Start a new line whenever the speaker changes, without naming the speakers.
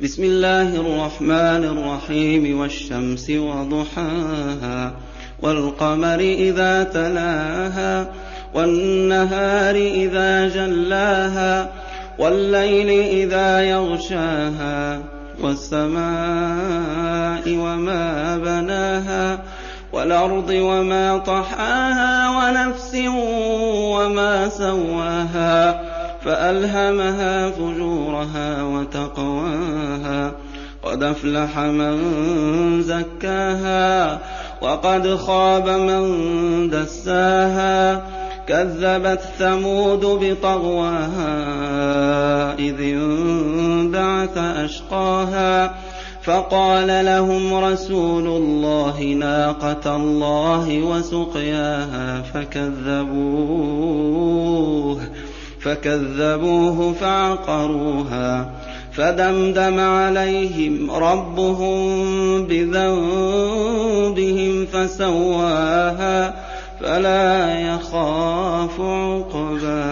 بسم الله الرحمن الرحيم والشمس وضحاها والقمر إذا تلاها والنهار إذا جلاها والليل إذا يغشاها والسماء وما بناها والأرض وما طحاها ونفس وما سواها فألهمها فجورها وتقواها قد أفلح من زكاها وقد خاب من دساها كذبت ثمود بطغواها إذ انبعث أشقاها فقال لهم رسول الله ناقة الله وسقياها فكذبوه فعقروها فدمدم عليهم ربهم بذنبهم فسواها فلا يخاف عقباها.